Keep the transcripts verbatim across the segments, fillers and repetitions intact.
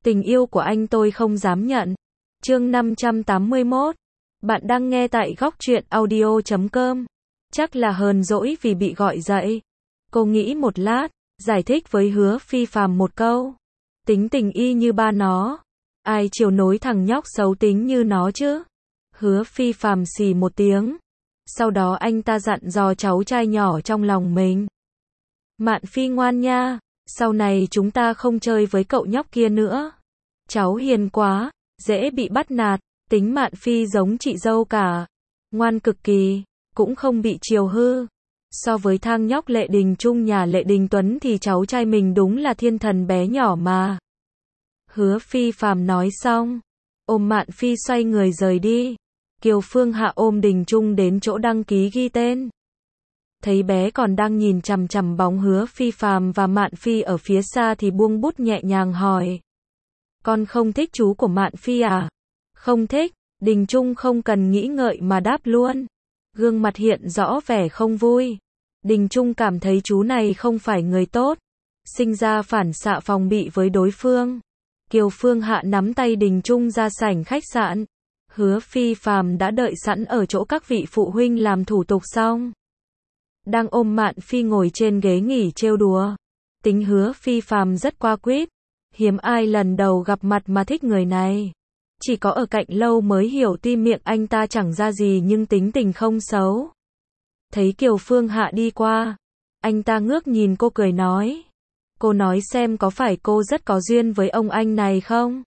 Tình yêu của anh tôi không dám nhận. Chương năm trăm tám mươi mốt. Bạn đang nghe tại góc truyện audio chấm com. Chắc là hờn dỗi vì bị gọi dậy. Cô nghĩ một lát, giải thích với Hứa Phi Phàm một câu. Tính tình y như ba nó. Ai chiều nối thằng nhóc xấu tính như nó chứ? Hứa Phi Phàm xì một tiếng. Sau đó anh ta dặn dò cháu trai nhỏ trong lòng mình. Mạn Phi ngoan nha, sau này chúng ta không chơi với cậu nhóc kia nữa. Cháu hiền quá, dễ bị bắt nạt, tính Mạn Phi giống chị dâu cả. Ngoan cực kỳ, cũng không bị chiều hư. So với thang nhóc Lệ Đình Trung nhà Lệ Đình Tuấn thì cháu trai mình đúng là thiên thần bé nhỏ mà. Hứa Phi Phàm nói xong, ôm Mạn Phi xoay người rời đi. Kiều Phương Hạ ôm Đình Trung đến chỗ đăng ký ghi tên. Thấy bé còn đang nhìn chằm chằm bóng Hứa Phi Phàm và Mạn Phi ở phía xa thì buông bút nhẹ nhàng hỏi. Con không thích chú của Mạn Phi à? Không thích, Đình Trung không cần nghĩ ngợi mà đáp luôn. Gương mặt hiện rõ vẻ không vui. Đình Trung cảm thấy chú này không phải người tốt, sinh ra phản xạ phòng bị với đối phương. Kiều Phương Hạ nắm tay Đình Trung ra sảnh khách sạn. Hứa Phi Phàm đã đợi sẵn ở chỗ các vị phụ huynh làm thủ tục xong. Đang ôm Mạn Phi ngồi trên ghế nghỉ trêu đùa. Tính Hứa Phi Phàm rất qua quýt. Hiếm ai lần đầu gặp mặt mà thích người này. Chỉ có ở cạnh lâu mới hiểu tim miệng anh ta chẳng ra gì nhưng tính tình không xấu. Thấy Kiều Phương Hạ đi qua, anh ta ngước nhìn cô cười nói. Cô nói xem có phải cô rất có duyên với ông anh này không?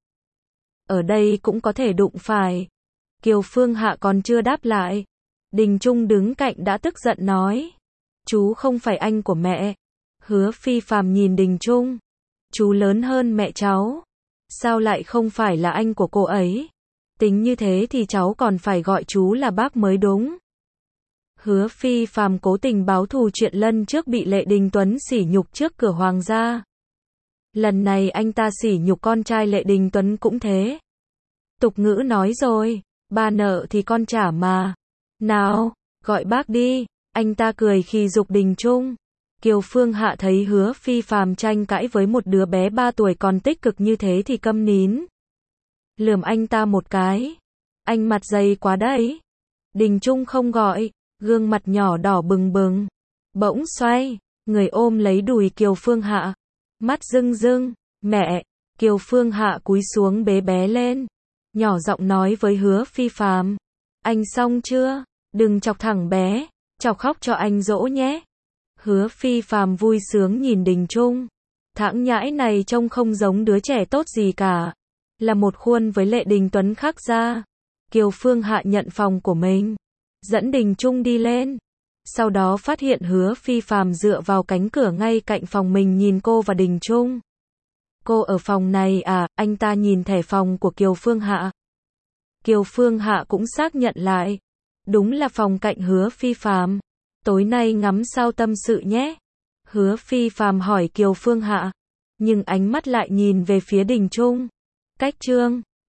Ở đây cũng có thể đụng phải. Kiều Phương Hạ còn chưa đáp lại. Đình Trung đứng cạnh đã tức giận nói. Chú không phải anh của mẹ. Hứa Phi Phàm nhìn Đình Trung. Chú lớn hơn mẹ cháu. Sao lại không phải là anh của cô ấy? Tính như thế thì cháu còn phải gọi chú là bác mới đúng. Hứa Phi Phàm cố tình báo thù chuyện lần trước bị Lệ Đình Tuấn sỉ nhục trước cửa hoàng gia. Lần này anh ta sỉ nhục con trai Lệ Đình Tuấn cũng thế. Tục ngữ nói rồi, ba nợ thì con trả mà. Nào, gọi bác đi. Anh ta cười khi giục Đình Trung. Kiều Phương Hạ thấy Hứa Phi Phàm tranh cãi với một đứa bé ba tuổi còn tích cực như thế thì câm nín. Lườm anh ta một cái. Anh mặt dày quá đấy. Đình Trung không gọi, gương mặt nhỏ đỏ bừng bừng. Bỗng xoay, người ôm lấy đùi Kiều Phương Hạ. Mắt rưng rưng, mẹ. Kiều Phương Hạ cúi xuống bế bé lên. Nhỏ giọng nói với Hứa Phi Phàm. Anh xong chưa? Đừng chọc thẳng bé. Chọc khóc cho anh dỗ nhé. Hứa Phi Phàm vui sướng nhìn Đình Trung. Thãng nhãi này trông không giống đứa trẻ tốt gì cả. Là một khuôn với Lệ Đình Tuấn khác ra. Kiều Phương Hạ nhận phòng của mình. Dẫn Đình Trung đi lên. Sau đó phát hiện Hứa Phi Phàm dựa vào cánh cửa ngay cạnh phòng mình nhìn cô và Đình Trung. Cô ở phòng này à? Anh ta nhìn thẻ phòng của Kiều Phương Hạ. Kiều Phương Hạ cũng xác nhận lại. Đúng là phòng cạnh Hứa Phi Phàm. Tối nay ngắm sao tâm sự nhé. Hứa Phi Phàm hỏi Kiều Phương Hạ. Nhưng ánh mắt lại nhìn về phía Đình Trung. Cách trương.